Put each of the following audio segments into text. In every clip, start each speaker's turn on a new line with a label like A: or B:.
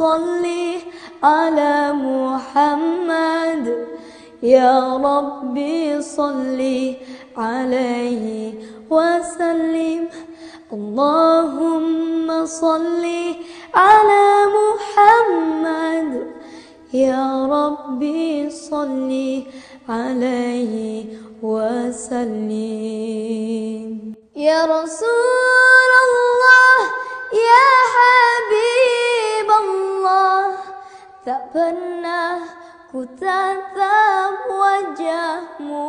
A: صل على محمد يا ربي صل عليه وسلم. اللهم صل على محمد يا ربي صل عليه وسلم. يا رسول الله ya Habib Allah, tak pernah ku tatap wajahmu.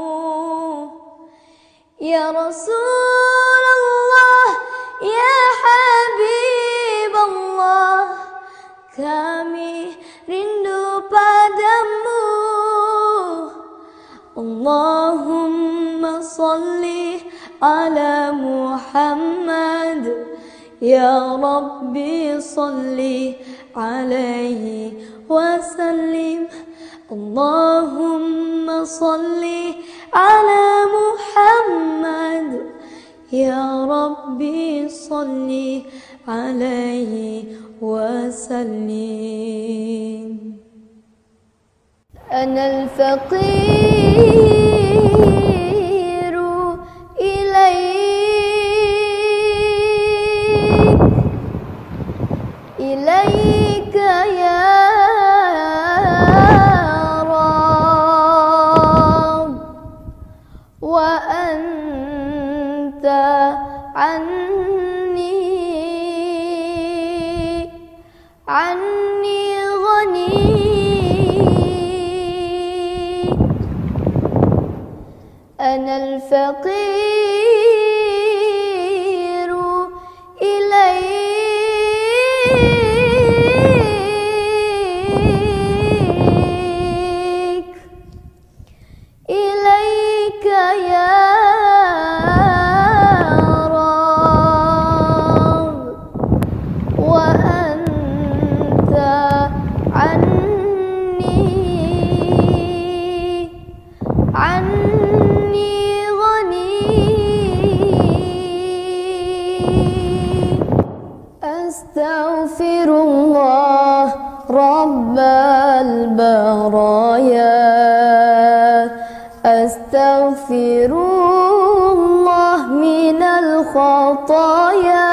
A: Ya Rasulullah ya Habib Allah, kami rindu padamu. Allahumma salli ala Muhammad ya Rabbi salli alaihi wasallim. Allahumma salli ala Muhammad ya Rabbi salli alaihi wasallim. Ana al-faqiru إليك يا رب، وأنت عني غني. أنا الفقير إليك يا رب، وأنت عني غني. أستغفر الله رب البرايا، أستغفر الله من الخطايا.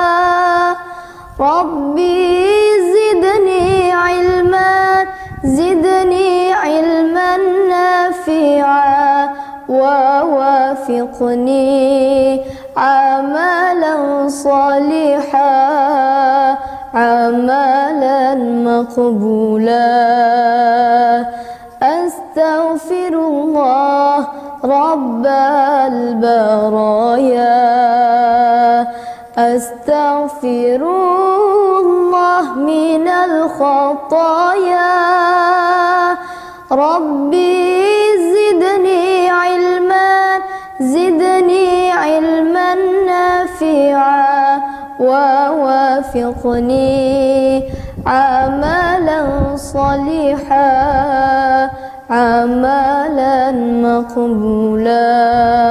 A: ربي زدني علما، زدني علما نافعا، ووافقني عملا صالحا، عملا مقبولا. أستغفر الله رب البرايا، أستغفر الله من الخطايا. ربي زدني علما، زدني علما نافعا، ووافقني عملا صالحا، عملا مقبولا.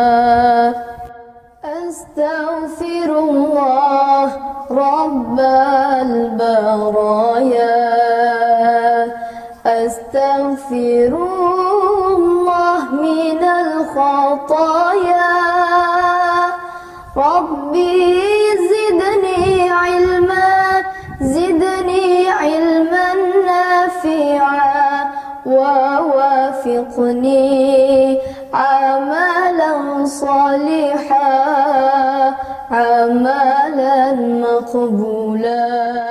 A: أستغفر الله رب البرايا، أستغفر الله من الخطايا. ربي زدني علما، زدني علما نافعا، ووافقني عملا صالحا، عملا مقبولا.